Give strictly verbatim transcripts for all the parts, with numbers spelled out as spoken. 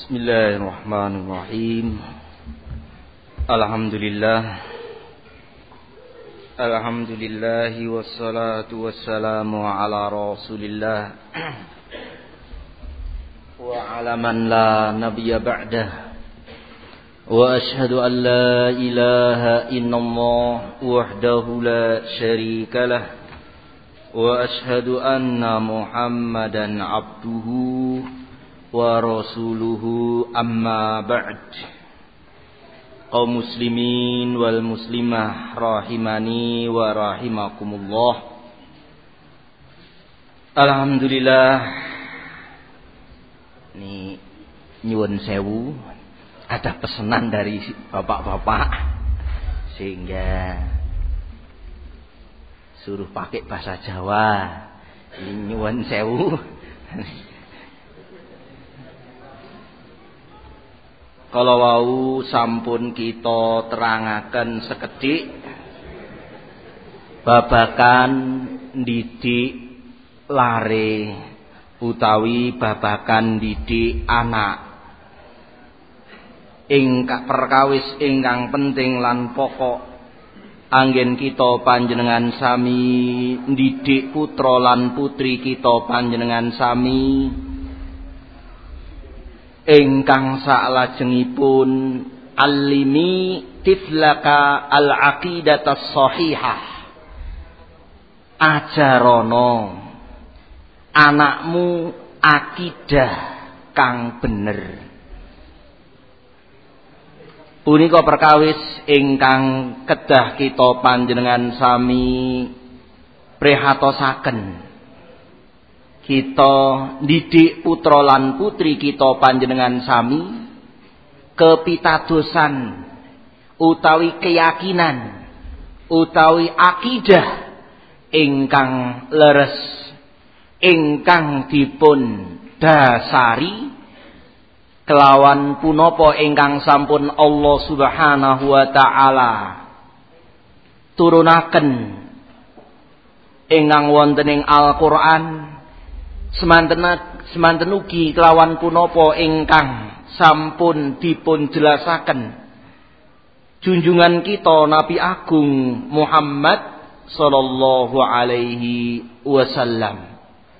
Bismillahirrahmanirrahim. Alhamdulillah. Alhamdulillah wassalatu wassalamu ala Rasulillah wa ala man la nabiyya ba'dah. Wa ashhadu an la ilaha illallah wahdahu la syarika lah. Wa ashhadu anna Muhammadan abduhu wa rasuluhu amma ba'd. Kaum muslimin wal muslimah rahimani wa rahimakumullah. Alhamdulillah. Ini nyuwun sewu, ada pesanan dari bapak-bapak sehingga suruh pakai bahasa Jawa. Ini nyuwun sewu. Kalau wau sampun kita terangaken sekedhik babakan didik lare utawi babakan didik anak ingkang perkawis ingkang penting lan pokok anggen kita panjenengan sami didik putra lan putri kita panjenengan sami ingkang salajengipun alimi tiflaka al-aqidatas shahihah. Ajarono anakmu akidah kang bener. Punika perkawis ingkang kedah kita panjenengan sami prihatosaken. Kita didik putra lan putri kita panjenengan sami kepitadosan utawi keyakinan utawi akidah ingkang leres ingkang dipun dasari kelawan punapa ingkang sampun Allah Subhanahu wa taala turunaken ingkang wonten ing Al-Qur'an. Semanten semanten ugi kelawan punapa ingkang sampun dipun jelasaken junjungan kita Nabi Agung Muhammad sallallahu alaihi wasallam.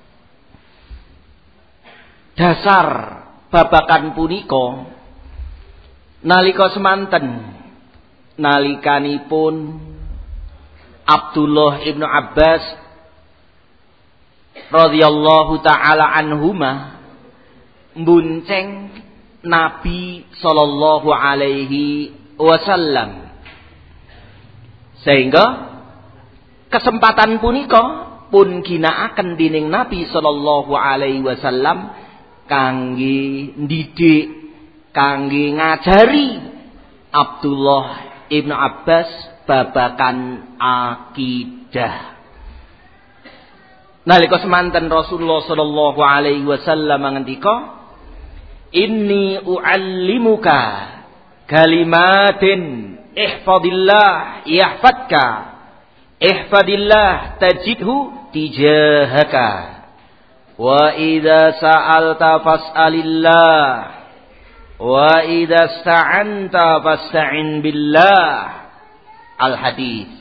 Dasar babakan punika nalika semanten nalikanipun Abdullah ibnu Abbas radhiyallahu ta'ala anhuma mbunceng Nabi sallallahu alaihi wasallam, sehingga kesempatan punika pun ginakaken dening Nabi sallallahu alaihi wasallam kangge ndidik, kangge ngajari Abdullah ibnu Abbas babakan akidah. Nalika semanten Rasulullah sallallahu alaihi wasallam ngendika, "Inni u'allimuka kalimatin ihfadillah yahfadka, ihfadillah tajidhu tijahaka, wa idza sa'alta fas'alillah, wa idza sta'anta fasta'in billah." Al-hadis.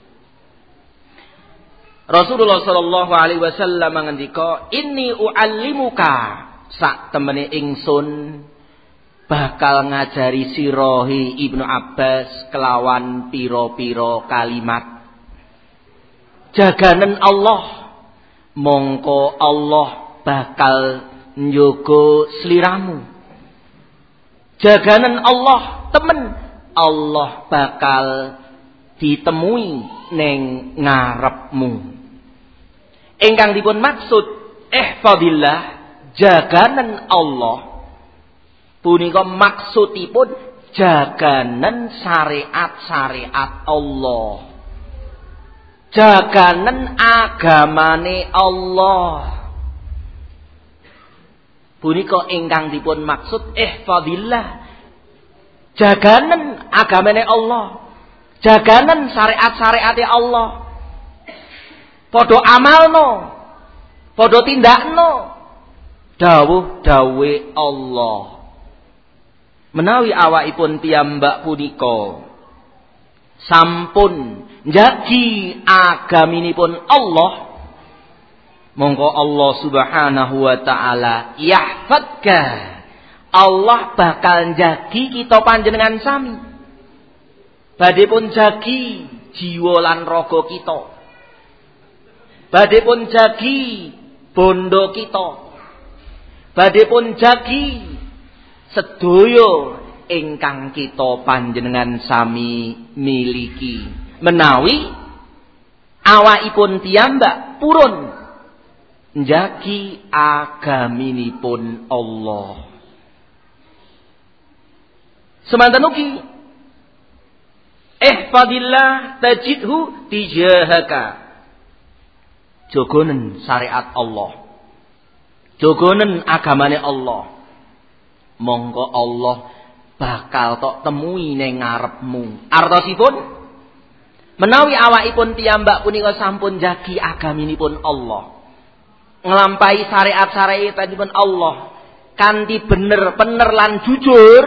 Rasulullah sallallahu alaihi wasallam ngendika, "Inni u'allimuka, sak temene ingsun bakal ngajari sirahi Ibnu Abbas kelawan pira-pira kalimat. Jaganen Allah, mongko Allah bakal njogo sliramu. Jaganen Allah, temen Allah bakal ditemui ning ngarepmu." Ingkang dipun maksud ihfadillah, jaganen Allah punika maksudipun jaganen syariat-syariat Allah, jaganen agamane Allah. Punika ingkang dipun maksud ihfadillah, jaganen agamane Allah, jaganen syariat-syariate Allah. Padha amalno, padha tindakno dawuh-dawuhe Allah. menawi awakipun piyambak punika sampun njagi agaminipun Allah, monggo Allah Subhanahu wa taala yahfadka, Allah bakal njagi kita panjenengan sami. Badhe pun jagi jiwa lan raga kita. Badhe pun jagi bondo kita. Badhe pun jagi sedaya ingkang kita panjenengan sami miliki. Menawi awakipun piyambak purun njagi agaminipun Allah. Semanten ugi ihfadillah tajidhu tijahaka. Jogonen syariat Allah. Jogonen agamane Allah. Monggo Allah bakal tok temui ning ngarepmu. Artosipun menawi awakipun piyambak punika sampun jagi agaminipun Allah, nglampahi syariat-syariatipun Allah kanthi bener-bener lan jujur,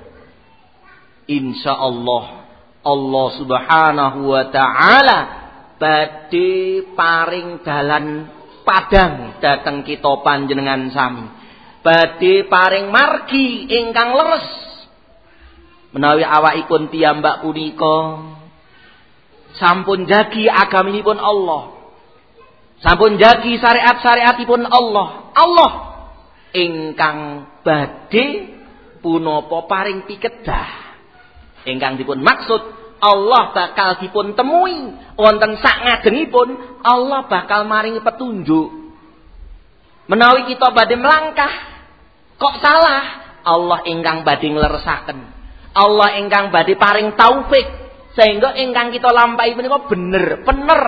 insyaallah Allah Subhanahu wa taala badhe paring dalan padang dhateng kita panjenengan sami. Badhe paring margi ingkang leres. Menawi awakipun piyambak punika sampun jagi agaminipun Allah, sampun jagi syariat-syariatipun Allah, Allah ingkang badhe punapa paring pikedah. Ingkang dipun maksud Allah bakal dipun temui wonten sak ngajengipun, Allah bakal maringi petunjuk. Menawi kita badhe melangkah kok salah, Allah ingkang badhe ngleresaken, Allah ingkang badhe paring taufik sehingga ingkang kita lampahi menika bener, bener.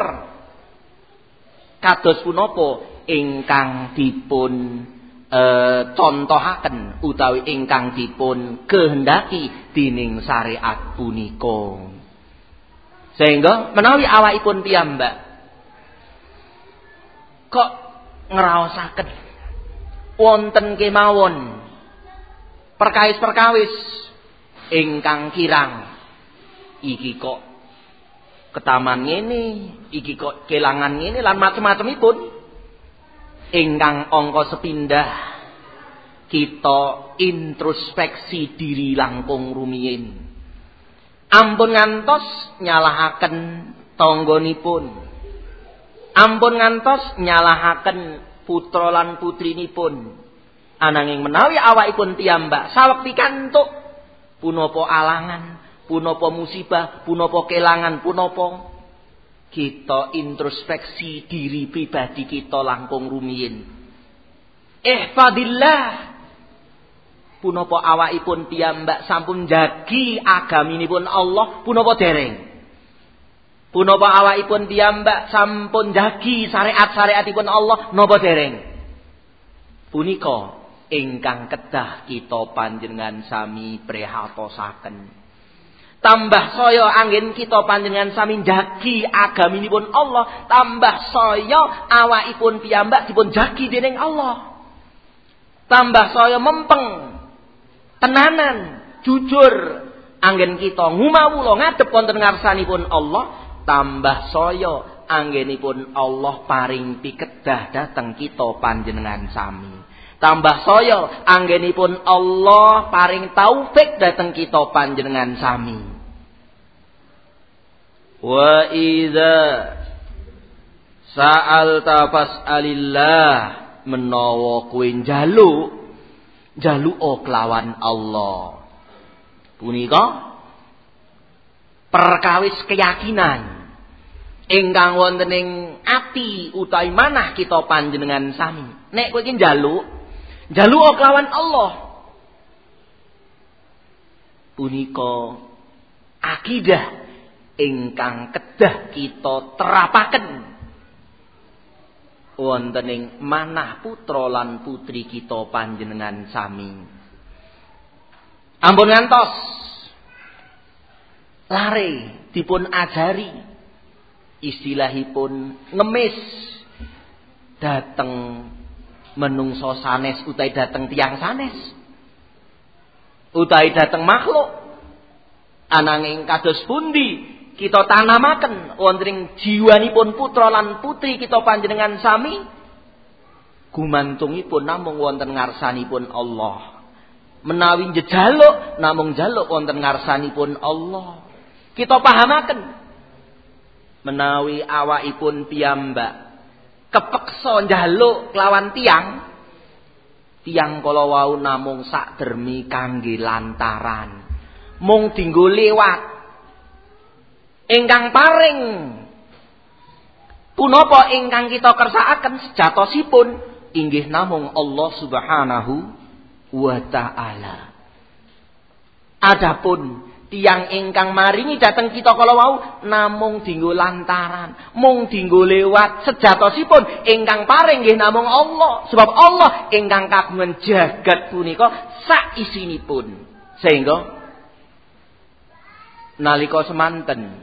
Kados punapa ingkang dipun E, contohaken utawi ingkang dipun kehendaki dening syariat punika. Sehingga menawi awakipun piyambak kok ngraosaken wonten kemawon perkawis-perkawis ingkang kirang, iki kok ketaman ngene, iki kok kelangan ngene lan macem-macemipun, ingkang angka sepindah kita introspeksi diri langkung rumiyin. Ampun ngantos nyalahaken tanggonipun, ampun ngantos nyalahaken putra lan putrinipun. Ananging menawi awakipun piyambak saweg pikantuk punapa alangan, punapa musibah, punapa kelangan, punapa, kita introspeksi diri pribadi kita langkung rumiyin. Ihfadillah, punapa awakipun piyambak sampun jagi agaminipun Allah, punapa dereng? Punapa awakipun piyambak sampun jagi syariat-syariatipun Allah, napa dereng? Punika ingkang kedah kita panjenengan sami prihatosaken. Tambah saya anggen kita panjenengan sami jagi agaminipun Allah, tambah saya awakipun piyambak dipun jagi dening Allah. Tambah saya mempeng tenanan jujur anggen kita ngumawula ngadhep wonten ngarsanipun Allah, tambah saya anggenipun Allah paring pikedah dhateng kita panjenengan sami. Tambah saya anggenipun Allah paring taufik dhateng kita panjenengan sami. Wa idza sa'alta fas'alillah, menawa kowe njaluk njaluk kelawan Allah. Punika perkawis keyakinan ingkang wonten ing ati utawi manah kita panjenengan sami. Nek kowe iki njaluk njaluk kelawan Allah, punika akidah ingkang kedah kita terapaken wonten ing manah putra lan putri kita panjenengan sami. Ampun ngantos lare dipun ajari istilahipun ngemis dhateng menungso sanes utawi dhateng tiyang sanes. utawi dhateng makhluk. Ananging kados pundi kita tanamaken wonten ing jiwanipun putra lan putri kita panjenengan sami gumantungipun namung wonten ngarsanipun Allah. Menawi njejaluk namung njaluk wonten ngarsanipun Allah. Kita pahamaken menawi awakipun piyambak kepeksa njaluk kelawan tiyang, tiyang kala wau namung sak dermi kangge lantaran. Mung dinggo liwat. Ingkang paring punapa ingkang kita kersakaken sejatosipun inggih namung Allah Subhanahu wa taala. Adapun tiyang ingkang maringi dhateng kita kala wau namung dinggo lantaran, mung dinggo liwat, sejatosipun ingkang paring nggih namung Allah. Sebab Allah ingkang kagungan jagat punika sak isinipun. Sehingga nalika semanten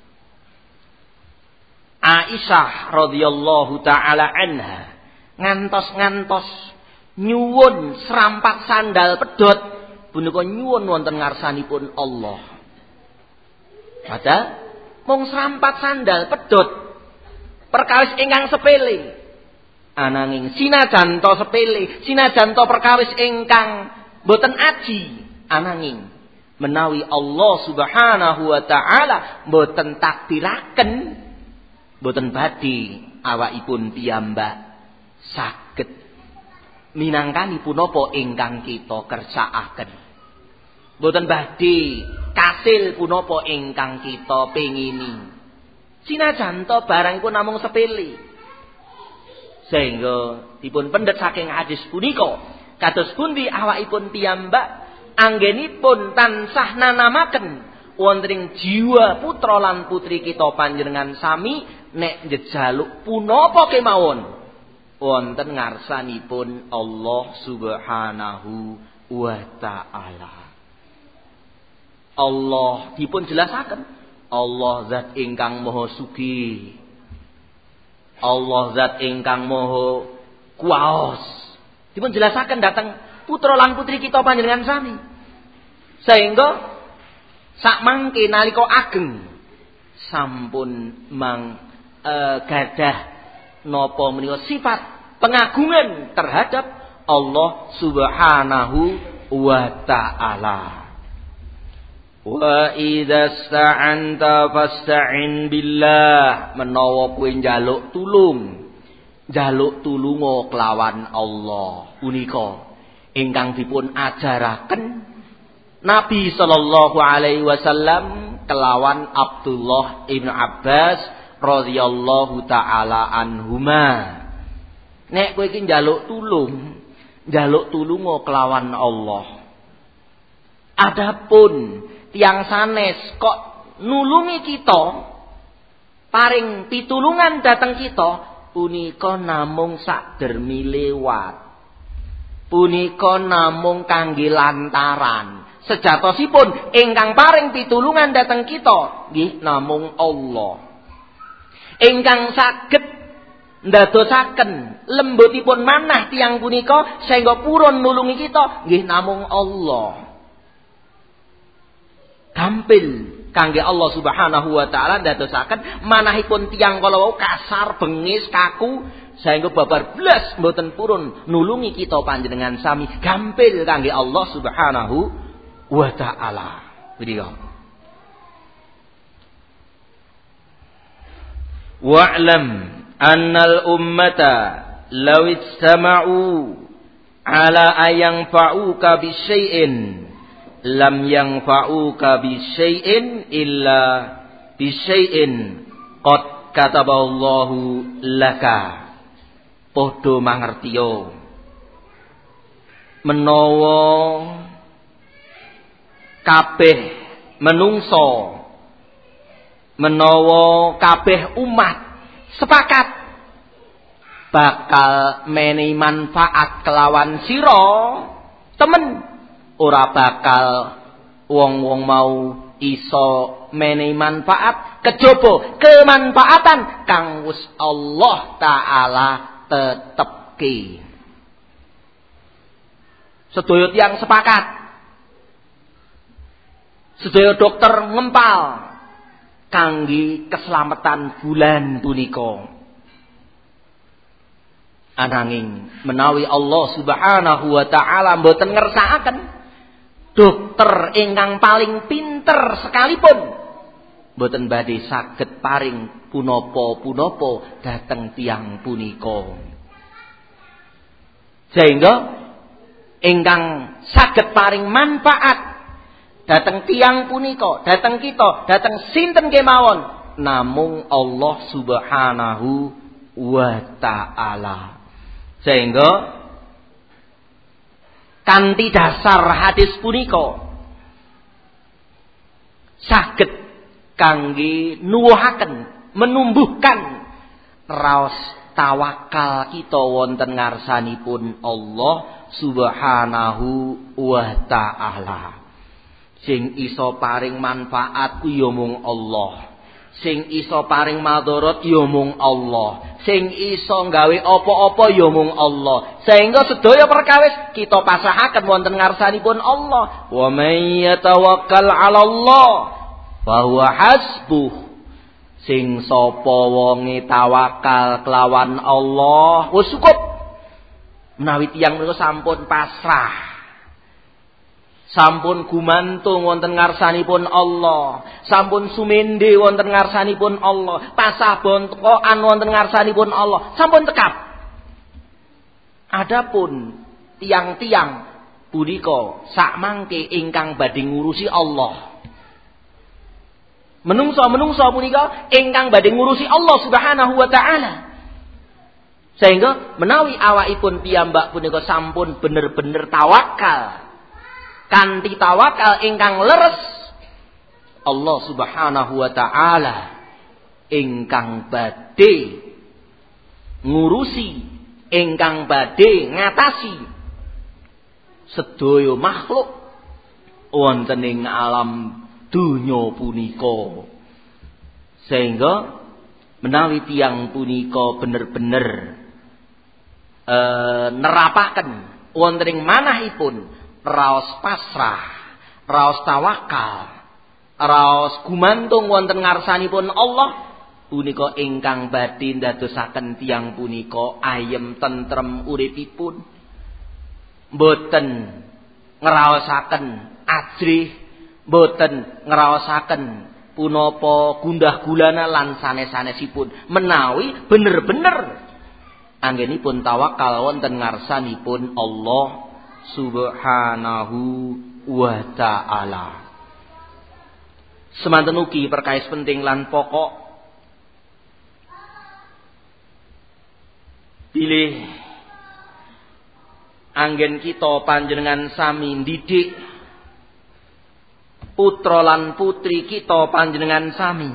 Aisyah radhiyallahu taala anha ngantos-ngantos nyuwun serampat sandal pedhot punika nyuwun wonten ngarsanipun Allah. Padahal mung serampat sandal pedhot perkawis ingkang sepele. Ananging sinajan to sepele, sinajan to perkawis ingkang boten aji, ananging menawi Allah Subhanahu wa taala mboten takdiraken mboten badhe awakipun piyambak saged minangkani punapa ingkang kita kersakaken. Mboten badhe kasil punapa ingkang kita pengini. Sinajan to barang pun namung sepele. Sehingga dipun pendet saking hadis punika kados pundi awakipun piyambak anggenipun tansah nanamaken wonten ing jiwa putra lan putri kita panjenengan sami nek njejaluk punapa kemawon wonten ngarsanipun Allah Subhanahu wa taala. Allah dipun jelasaken Allah zat ingkang maha sugih. Allah zat ingkang maha kuwaos. Dipun jelasaken dhateng putra lan putri kita panjenengan sami. Sehingga sak mangke nalika ageng sampun mang e, gadah napa menika sifat pengagungan terhadap Allah Subhanahu wa taala. Wa idza sta'anta fasta'in billah, menawa kowe njaluk tulung njaluk tulunga kelawan Allah punika ingkang dipun ajaraken Nabi sallallahu alaihi wasallam kelawan Abdullah ibnu Abbas radhiyallahu taala anhuma. Nek kowe iki njaluk tulung, njaluk tulunga kelawan Allah. Adapun tiyang sanes kok nulungi kita, paring pitulungan dhateng kita, punika namung sakdermi liwat. Punika namung kangge lantaran. Sejatosipun ingkang paring pitulungan dhateng kita nggih namung Allah. Ingkang saged ndadosaken lembutipun manah tiyang punika sehingga purun nulungi kita nggih namung Allah. Gampil kangge Allah Subhanahu wa taala ndadosaken manahipun tiyang kala wau kasar, bengis, kaku sehingga babar blas mboten purun nulungi kita panjenengan sami. Gampil kangge Allah Subhanahu wa ta'ala. Beliau wa'lam annal ummata law istama'u ala ayang fa'uka bisyai'in lam yanfa'uka bisyai'in illa bisyai'in qad kataballahu laka. Podo mangertiyo menawa kabeh menungso menawa kabeh umat sepakat bakal menehi manfaat kelawan sira temen, ora bakal wong-wong mau iso menehi manfaat kejaba kemanfaatan kang wis Allah taala tetepke. Sedaya tiyang sepakat Sedaya dokter ngempal kangge keselamatan bulan punika. Ananging menawi Allah Subhanahu wa taala mboten ngersakaken, dokter ingkang paling pinter sekalipun mboten badhe saged paring punapa-punapa dhateng tiyang punika. Sehingga ingkang saged paring manfaat dhateng tiyang punika, dhateng kita, dhateng sinten kemawon namung Allah Subhanahu wa taala. Sehingga kanthi dasar hadis punika saged kangge nuwuhaken, menumbuhkan raos tawakal kita wonten ngarsanipun Allah Subhanahu wa taala. Sing iso paring manfaat ku ya mung Allah. Sing iso paring madharat ya mung Allah. Sing iso gawe apa-apa ya mung Allah. Sehingga sedaya perkawis kita pasahaken wonten ngarsanipun Allah. Wa may yatawakkal 'ala Allah fa huwa hasbuh. Sing sapa wonge tawakal kelawan Allah wis cukup. Menawi tiyang menika sampun pasrah, sampun gumantung wonten ngarsanipun Allah, sampun sumende wonten ngarsanipun Allah, pasah bontokan wonten ngarsanipun Allah, sampun tekap. Adapun tiang-tiang punika sakmangke ingkang badhe ngurusi Allah. Menungso-menungso punika ingkang badhe ngurusi Allah Subhanahu wa taala. Sehingga menawi awakipun piyambak punika sampun bener-bener tawakal, kanthi tawakal ingkang leres, Allah Subhanahu wa taala ingkang badhe ngurusi, ingkang badhe ngatasi sedaya makhluk wonten ing alam dunya punika. Sehingga menawi tiyang punika bener-bener e, nerapaken wonten ing manahipun raos pasrah, raos tawakal, raos gumantung wonten ngarsanipun Allah, punika ingkang badhe ndadosaken tiyang punika ayem tentrem uripipun, boten ngraosaken ajrih, boten ngraosaken punapa gundah gulana lan sanes-sanesipun, menawi bener-bener anggenipun tawakal wonten ngarsanipun Allah Subhanahu wa ta'ala. Semanten ugi perkais penting lan pokok pilih anggen kita panjenengan sami ndidik putra lan putri kita panjenengan sami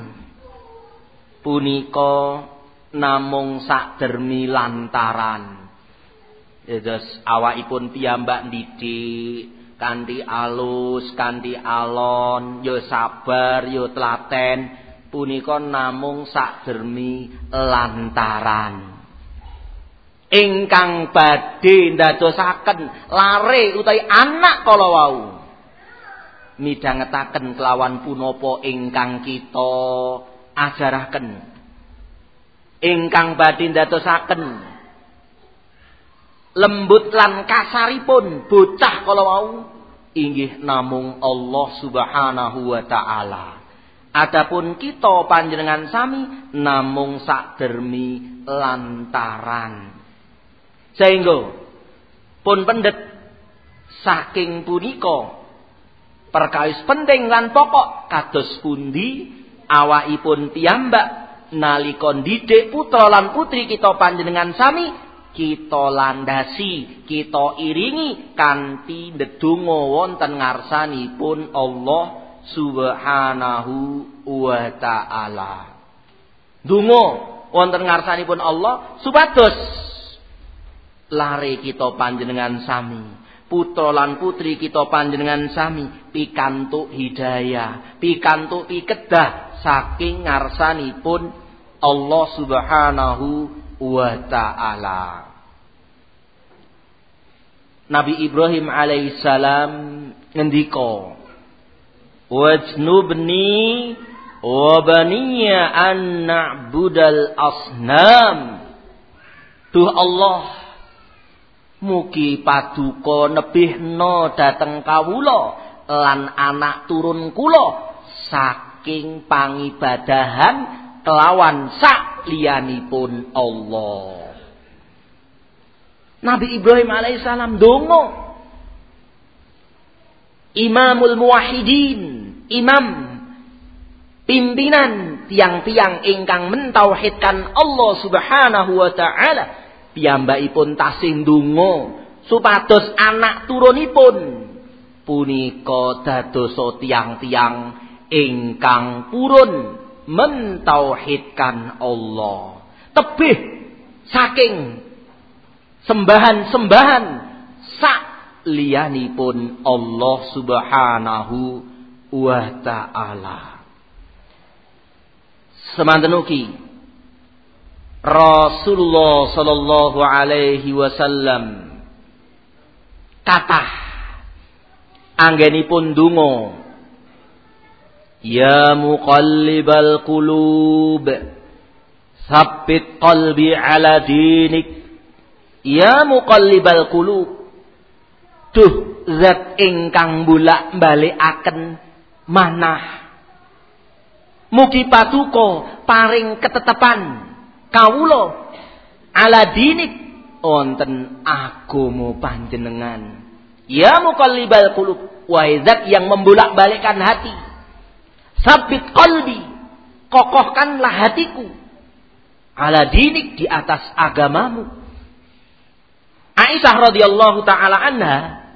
punika namung sakdermi lantaran dados awakipun piyambak ndidik kanthi alus, kanthi alon, ya sabar, ya telaten, punika namung sakdermi lantaran. Ingkang badhe ndadosaken lare utawi anak kala wau midhangetaken kelawan punapa ingkang kita ajaraken. Ingkang badhe ndadosaken lembut lan kasaripun bocah kala wau inggih namung Allah Subhanahu wa taala. Adapun kita panjenengan sami namung sakdermi lantaran. Sehingga pun pendet saking punika perkawis penting lan pokok kados pundi awakipun piyambak nalika ndidik putra lan putri kita panjenengan sami kita landasi, kita iringi kanthi ndedonga wonten ngarsanipun Allah Subhanahu wa taala. Donga wonten ngarsanipun Allah supados lare kita panjenengan sami, putra lan putri kita panjenengan sami pikantuk hidayah, pikantuk pikedah saking ngarsanipun Allah Subhanahu wa ta'ala. Nabi Ibrahim alaihissalam ngendika wajnubni wa baniya an na'budal asnam. Duh Allah, mugi paduka nebihna dhateng kawula lan anak turun kula saking pangibadahan kelawan sak liyanipun Allah. Nabi Ibrahim alaihissalam donga. Imamul Muwahhidin, imam pimpinan tiang-tiang ingkang mentauhidkan Allah Subhanahu wa taala, piyambakipun tasih ndonga supados anak turunipun punika dados tiang-tiang ingkang purun mentauhidkan Allah. Tebih saking sembahan-sembahan sak liyanipun Allah Subhanahu wa taala. Semanten ugi Rasulullah sallallahu alaihi wasallam kathah anggenipun donga, ya muqallibal qulub tsabbit qalbi ala dinik. Ya muqallibal qulub, duh zat ingkang bolak-balikaken manah, mugi paduka paring ketetepan kawula ala dinik wonten agama panjenengan. Ya muqallibal qulub, wahai zat yang membolak-balikkan hati, sabit qalbi, kokohkanlah hatiku ala dinik, di atas agamamu. Aisyah radhiyallahu taala anha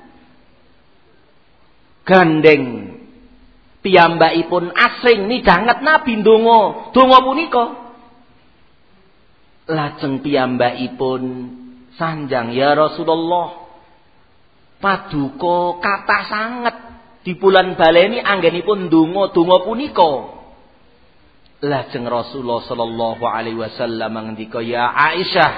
gandeng piyambakipun asring midhanget Nabi ndonga donga punika. Lajeng piyambakipun sanjang, ya Rasulullah, paduka kathah sanget dipulan baleni anggenipun ndonga donga punika. Lajeng Rasulullah sallallahu alaihi wasallam ngendika, ya Aisyah,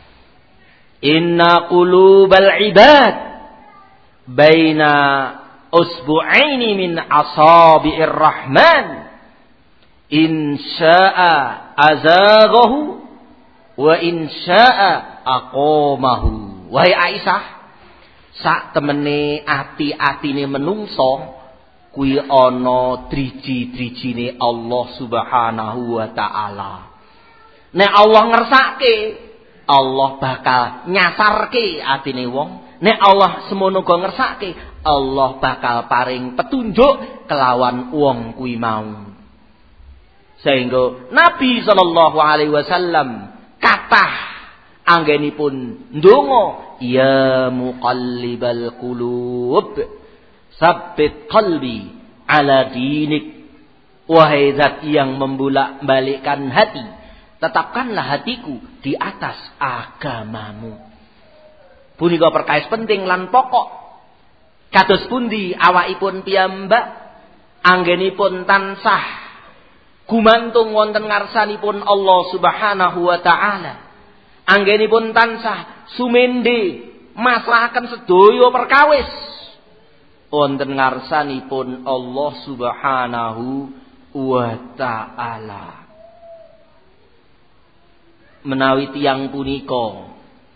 inna qulubal ibad baina usbu'aini min asabi'ir rahman, in syaa azaghahu wa in syaa aqamahu. Wahai Aisyah, sak temene ati-atine menungso kuwi ana driji-drijine Allah Subhanahu wa taala. Nek Allah ngersake, Allah bakal nyasarke atine wong. Nek Allah semono go ngersake, Allah bakal paring petunjuk kelawan wong kuwi mau. Sehingga Nabi sallallahu alaihi wasallam kathah anggenipun ndonga, ya muqallibal qulub tsabbit qalbi ala dinik. Wahai zat yang membolak-balikkan hati, tetapkanlah hatiku di atas agamamu. Punika perkawis penting lan pokok. Kados pundi awakipun piyambak anggenipun tansah gumantung wonten ngarsanipun Allah Subhanahu wa taala. Anggenipun tansah sumende maslahaken sedaya perkawis wonten ngarsanipun Allah Subhanahu wa taala. Menawi tiyang punika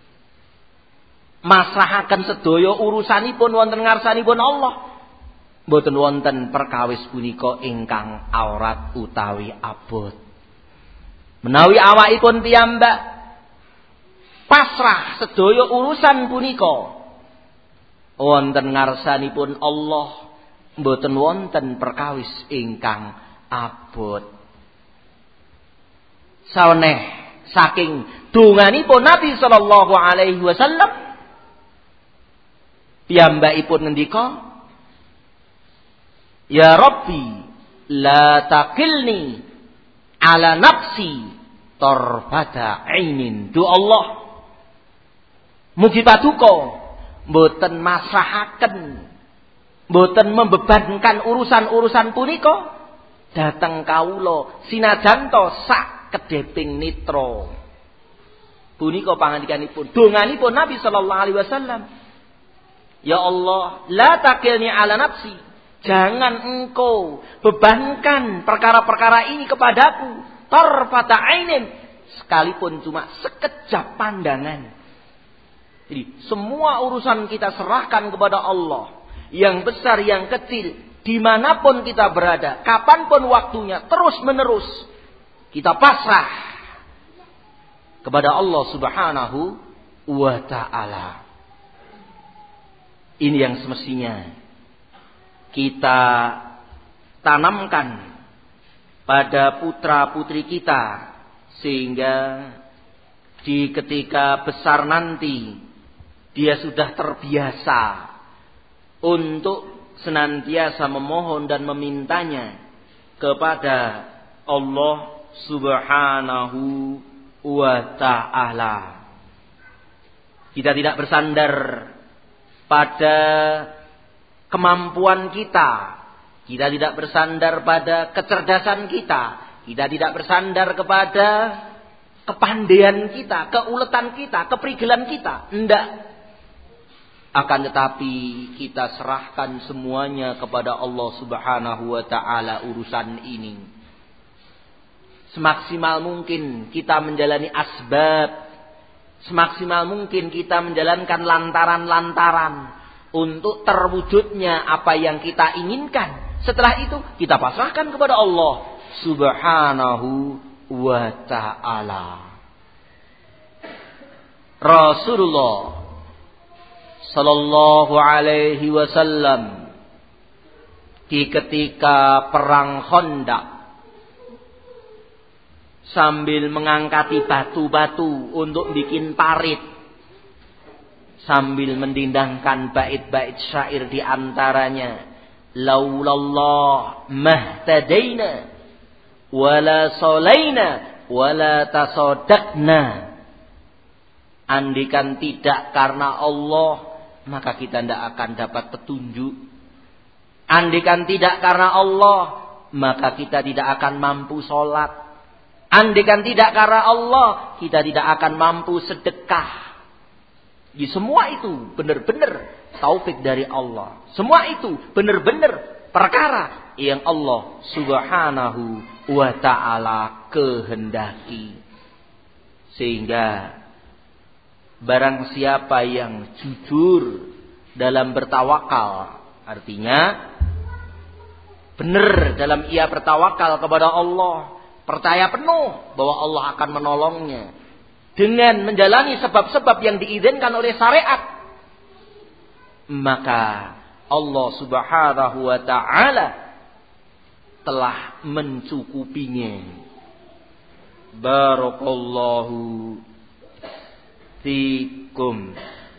maslahaken sedaya urusanipun wonten ngarsanipun Allah, boten wonten perkawis punika ingkang awrat utawi abot. Menawi awakipun piyambak pasrah sedaya urusan punika wonten ngarsanipun Allah, boten wonten perkawis ingkang abot. Saweneh saking donganipun Nabi sallallahu alaihi wasallam, piyambakipun ngendika, ya Rabbi la taqilni ala nafsi tarbata ainin. Du Allah, mugi paduka mboten maslahaken, mboten membebankan urusan-urusan punika dhateng kawula sinajan to sak kedeping nitra. Punika pangandikanipun, donganipun Nabi sallallahu alaihi wasallam. Ya Allah, la taqilni ala nafsi, Jangan engkau bebankan perkara-perkara ini kepadaku. Tarfata ainin. Sekalipun cuma sekejap pandangan. Jadi semua urusan kita serahkan kepada Allah. Yang besar, yang kecil. Dimanapun kita berada. Kapanpun waktunya. Terus menerus. Kita pasrah. Kepada Allah subhanahu wa ta'ala. Ini yang semestinya kita tanamkan pada putra-putri kita. Sehingga di ketika besar nanti dia sudah terbiasa untuk senantiasa memohon dan memintanya kepada Allah subhanahu wa ta'ala. Kita tidak bersandar pada kemampuan kita. Kita tidak bersandar pada kecerdasan kita. Kita tidak bersandar kepada kepandaian kita, keuletan kita, keprigelan kita. Tidak. Akan tetapi kita serahkan semuanya kepada Allah subhanahu wa ta'ala urusan ini. Semaksimal mungkin kita menjalani asbab. Semaksimal mungkin kita menjalankan lantaran-lantaran untuk terwujudnya apa yang kita inginkan. Setelah itu kita pasrahkan kepada Allah subhanahu wa ta'ala. Rasulullah sallallahu alaihi wasallam di ketika perang Khandaq sambil mengangkati batu-batu untuk bikin parit, sambil mendindangkan bait-bait syair di antaranya, laulallah mahtadaina wala salaina wala tasaddaqna. Andikan tidak karena Allah, maka kita tidak akan dapat petunjuk. Andikan tidak karena Allah, maka kita tidak akan mampu sholat. Andikan tidak karena Allah, kita tidak akan mampu sedekah. Di semua itu benar-benar taufik dari Allah. Semua itu benar-benar perkara yang Allah subhanahu wa ta'ala kehendaki. Sehingga barang siapa yang jujur dalam bertawakal, artinya benar dalam ia bertawakal kepada Allah, percaya penuh bahwa Allah akan menolongnya dengan menjalani sebab-sebab yang diizinkan oleh syariat, maka Allah subhanahu wa ta'ala telah mencukupinya. Barakallahu fikum.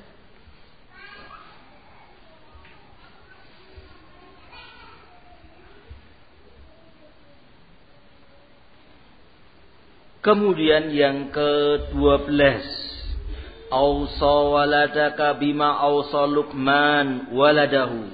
Kemudian yang kedua belas, ausa waladaka bima ausa Luqman waladahu.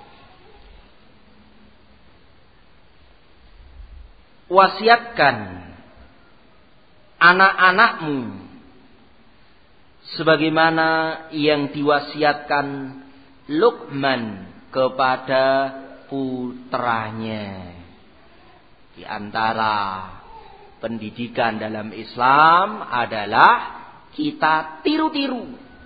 Wasiatkan anak-anakmu sebagaimana yang diwasiatkan Luqman kepada putranya. Di antara pendidikan dalam Islam adalah kita tiru-tiru,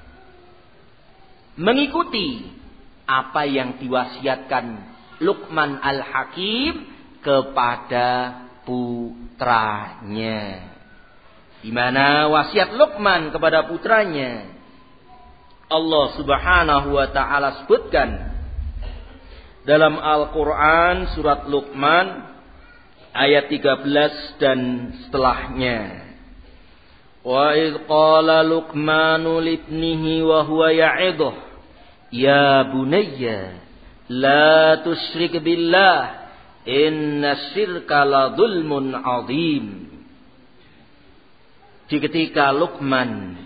mengikuti apa yang diwasiatkan Luqman Al-Hakim kepada putranya. Di mana wasiat Luqman kepada putranya Allah subhanahu wa ta'ala sebutkan dalam Al-Quran surat Luqman ayat tiga belas dan setelahnya. Wa idh qala Luqmanu libnihi wa huwa ya'idhuh ya bunayya la tusyrik billah inna syirka la dhulmun 'adzim. Di ketika Luqman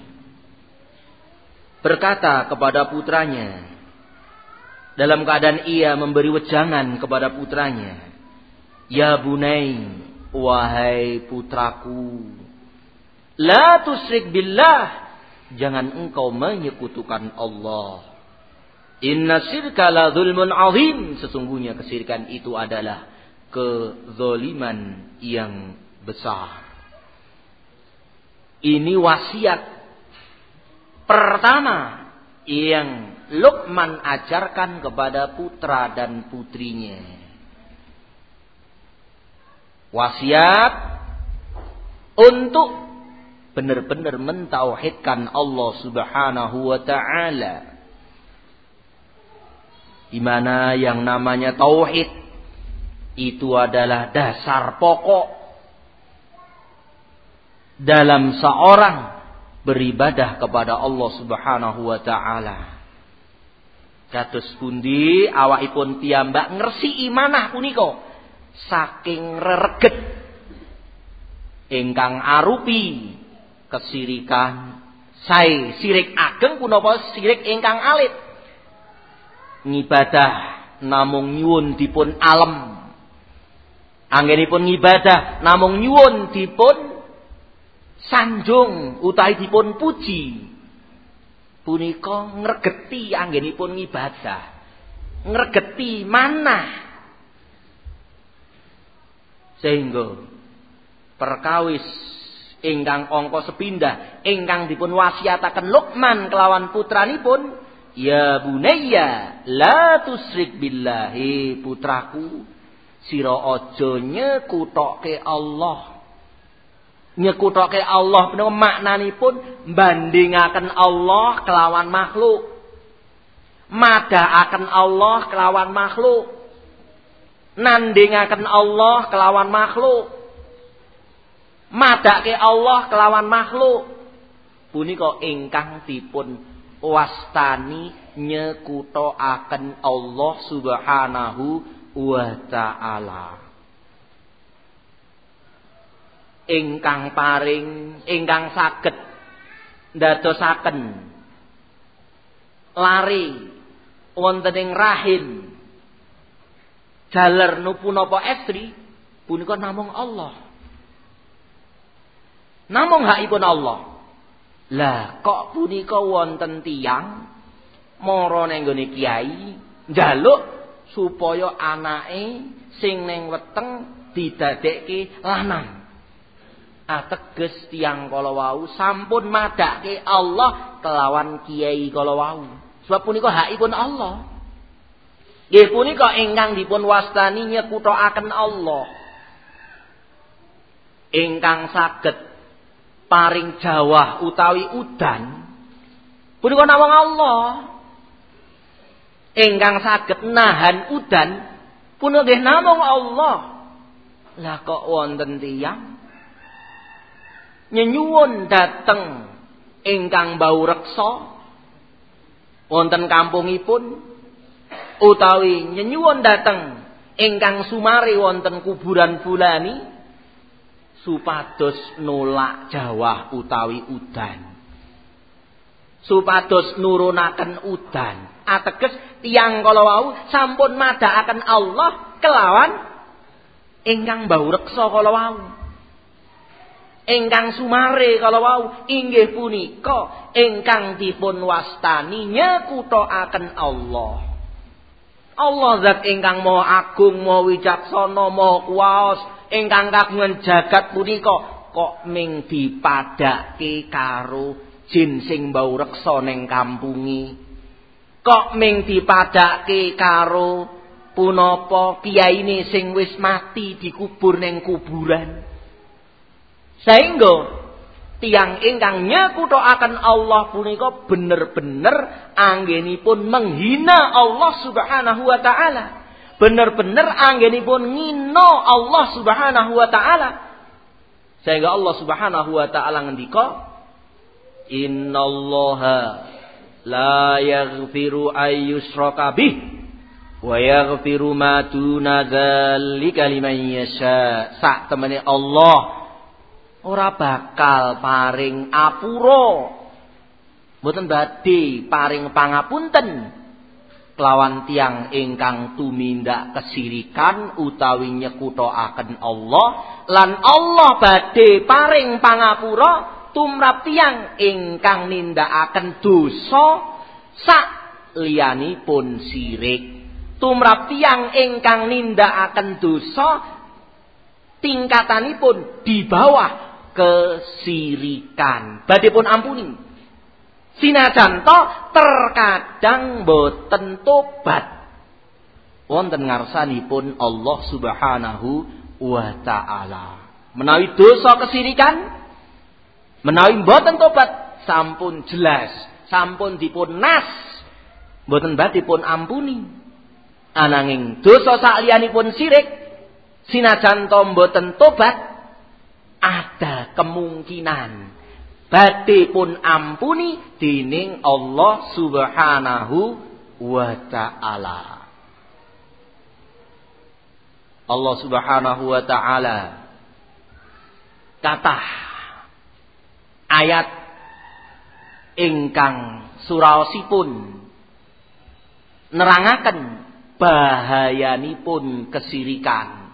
berkata kepada putranya dalam keadaan ia memberi wejangan kepada putranya, ya bunai, wahai putraku, la tusyrik billah, jangan engkau menyekutukan Allah. Inna syirka la dzulmun 'adzim. Sesungguhnya kesyirikan itu adalah kezaliman yang besar. Ini wasiat pertama yang Luqman ajarkan kepada putra dan putrinya. Wasiat untuk benar-benar mentauhidkan Allah Subhanahu wa taala. Di mana yang namanya tauhid itu adalah dasar pokok dalam seorang beribadah kepada Allah Subhanahu wa taala. Kados pundi awakipun piyambak ngresiki manah punika saking rereget ingkang arupi kesirikan sae sirik ageng punapa sirik ingkang alit. Ngibadah namung nyuwun dipun alem. Anggenipun ngibadah namung nyuwun dipun sanjung utawi dipun puji. Punika ngregeti anggenipun ngibadah. Ngregeti manah. Sehingga perkawis ingkang angka sepindah ingkang dipun wasiataken Luqman kelawan putranipun, ya bunayya la tusyrik billahi, putraku sira aja nyekutoke Allah. Nyekutoke Allah menika maknanipun bandingaken Allah kelawan makhluk. Madhaaken Allah kelawan makhluk. Nandingaken Allah kelawan makhluk. Madhake Allah kelawan makhluk. Punika ingkang dipun wastani nyekutoaken Allah Subhanahu wa taala. Ingkang paring ingkang saged ndadosaken lari wonten ing rahim jaler napa estri punika namung Allah. Namung hakipun Allah. Lah kok punika wonten tiyang mara ning nggone kiai njaluk supaya anake sing ning weteng didadekke lanang. Ateges tiyang kala wau sampun madhake Allah kelawan kiai kala wau. Sebab punika hakipun Allah. Nggih punika ingkang dipun wastani nyekutoaken Allah. Ingkang saged paring jawah utawi udan punika namung Allah. Ingkang saged nahan udan punika nggih namung Allah. Lah kok wonten tiyang nyenyuwun dateng ingkang bau reksa wonten kampungipun utawi nyenyuwun dateng ingkang sumari wonten kuburan fulani supados nolak jawah utawi udan, supados nurunaken udan. Ateges tiyang kala wau sampun madhakaken Allah kelawan ingkang bau reksa kala wau. Ingkang sumare kala wau inggih punika ingkang dipun wastani nyekutoaken Allah. Allah zat ingkang maha agung, maha wicaksana, maha kuwaos, ingkang kagungan jagat punika kok ming dipadhake karo jin sing bau reksa ning kampungi. Kok ming dipadhake karo punapa kiyaine sing wis mati dikubur ning kuburan. Sehingga tiyang ingkang nyekutoaken Allah punika bener-bener anggenipun menghina Allah Subhanahu wa taala. Bener-bener anggenipun ngina Allah Subhanahu wa taala. Sehingga Allah Subhanahu wa taala ngendika, "Innallaha la yaghfiru ay yushraka bih wa yaghfiru ma duna dzalika liman yasha." Sak temene Allah ora bakal paring apura, mboten badhe paring pangapunten kelawan tiyang ingkang tumindak kesirikan utawi nyekutoaken Allah, lan Allah badhe paring pangapura tumrap tiyang ingkang nindakaken dosa sak liyanipun sirik. Tumrap tiyang ingkang nindakaken dosa tingkatanipun di bawah kesirikan. Badhe pun ampuni. Sinajan to terkadang boten tobat wonten ngarsanipun Allah Subhanahu wa taala. Menawi dosa kesirikan, menawi boten tobat, sampun jelas, sampun dipun nas, boten badhe dipun ampuni. Ananging dosa sakliyanipun sirik, sinajan to boten tobat, ada kemungkinan badhe pun ampuni dening Allah Subhanahu wa taala. Allah Subhanahu wa taala kathah ayat ingkang suraosipun nerangaken bahayanipun kesirikan.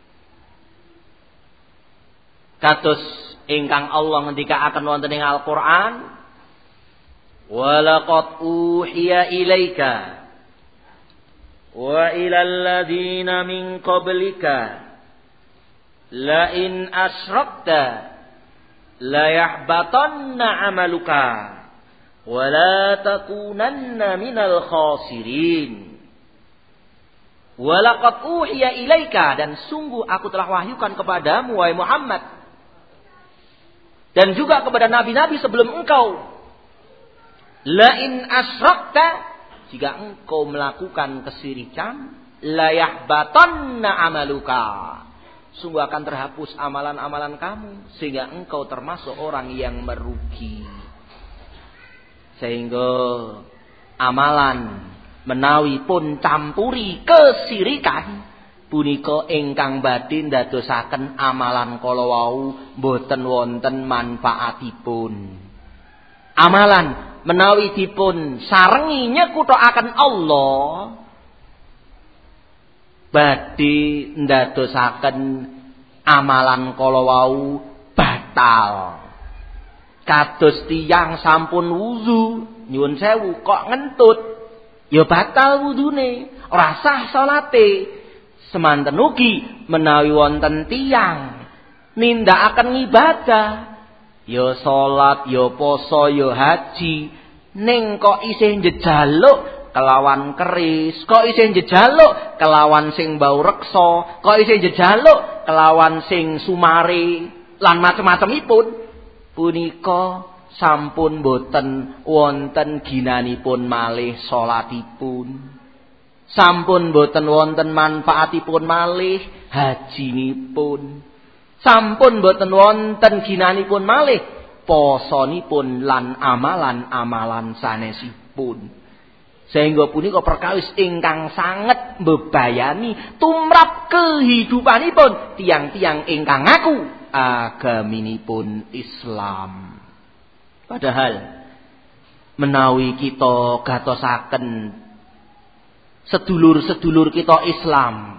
Kados ingkang Allah ngendikaaken wonten ing Al-Qur'an, "Wa laqad uhiya ilaika wa ilal ladzina min qablika la in asyrakta la yahbatanna 'amaluka wa la takunanna minal khasirin." Wa laqad uhiya ilaika, dan sungguh aku telah wahyukan kepadamu wahai Muhammad, dan juga kepada nabi-nabi sebelum engkau, la in asyrakta, jika engkau melakukan kesirikan, la yahbatanna amaluka, sungguh akan terhapus amalan-amalan kamu, sehingga engkau termasuk orang yang merugi. Sehingga amalan menawi pun campuri kesirikan punika ingkang badhe ndadosaken amalan kala wau boten wonten manfaatipun. Amalan menawi dipun sarengi nyekuthaken Allah badhe ndadosaken amalan kala wau batal. Kados tiyang sampun wuzu, nyuwun sewu kok ngentut, ya batal wudune, ora sah salate. Semanten ugi menawi wonten tiyang nindakaken ibadah, ya salat, ya poso, ya haji, ning kok isih njejaluk kelawan keris, kok isih njejaluk kelawan sing bau reksa, kok isih njejaluk kelawan sing sumare lan macem-macemipun, punika sampun boten wonten ginanipun malih salatipun. Sampun boten wonten manfaatipun malih hajinipun. Sampun boten wonten ginanipun malih posonipun lan amalan-amalan sanesipun. Sehingga punika perkawis ingkang sanget mbebayani tumrap kehidupanipun tiang-tiang ingkang ngaku agaminipun Islam. Padahal menawi kita gatosaken sedulur-sedulur kita Islam,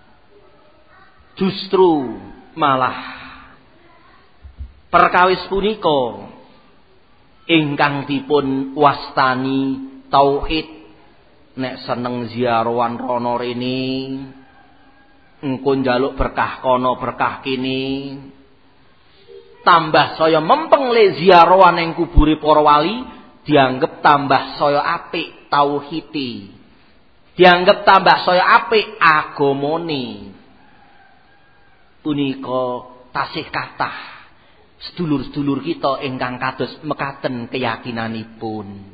justru malah perkawis punika ingkang dipun wastani tauhid. Nek seneng ziarahan rono rene, engko njaluk berkah kono berkah kene, tambah saya mempeng le ziarahan ing kubure para wali, dianggep tambah saya apik tauhide, dianggap tambah saya apik agamane. Punika tasih kathah sedulur-sedulur kita ingkang kados mekaten keyakinanipun.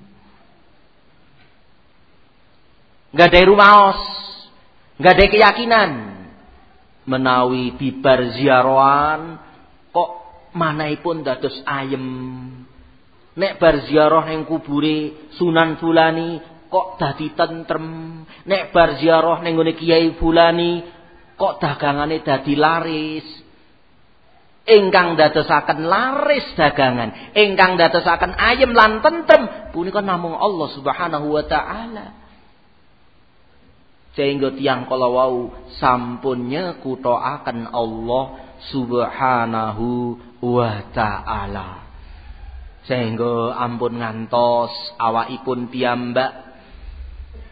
Nggadahi rumaos, nggadahi keyakinan menawi bibar ziarahan kok manahipun dados ayem. Nek bar ziarah ning kubure Sunan Fulani kok dadi tentrem. Nek bar ziarah ning gone Kiai Fulani kok dagangane dadi laris. Ingkang dadosaken laris dagangan, ingkang dadosaken ayem lan tentrem punika namung Allah Subhanahu wa taala. Sehingga tiyang kala wau sampun nyekuthaken Allah Subhanahu wa taala. Sehingga ampun ngantos awakipun piyambak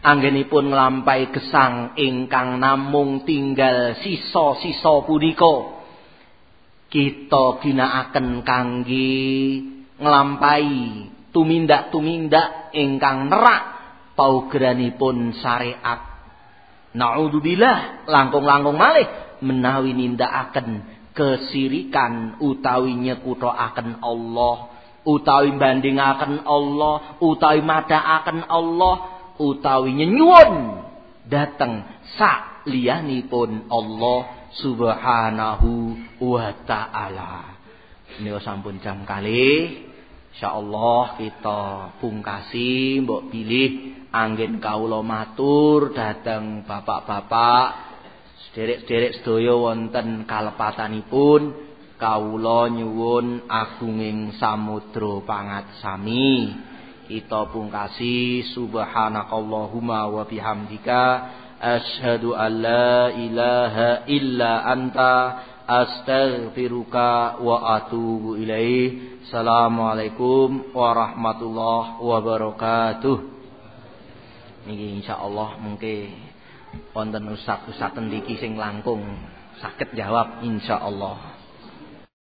anggenipun nglampahi gesang ingkang namung tinggal sisa-sisa punika kita ginakaken kangge nglampahi tumindak-tumindak ingkang nerak paugeranipun syariat. Naudzubillah, langkung-langkung malih menawi nindakaken kesirikan utawi nyekuthaken Allah, utawi bandingaken Allah, utawi madhakaken Allah, utawi nyenyuwun dhateng sakliyanipun Allah Subhanahu wa taala. Menika sampun jam kalih. Insyaallah kita pungkasi mbok pilih anggen kawula matur dhateng bapak-bapak sederek-sederek sedaya wonten kalepatanipun kawula nyuwun agunging samudra pangatsami. Kita pungkasi subhanakallahumma wa bihamdika asyhadu an la ilaha illa anta astaghfiruka wa atubu ilaih. Assalamualaikum warahmatullahi wabarakatuh. Niki insyaallah mengke wonten ustaz-ustaz tendiki sing langkung saged jawab insyaallah.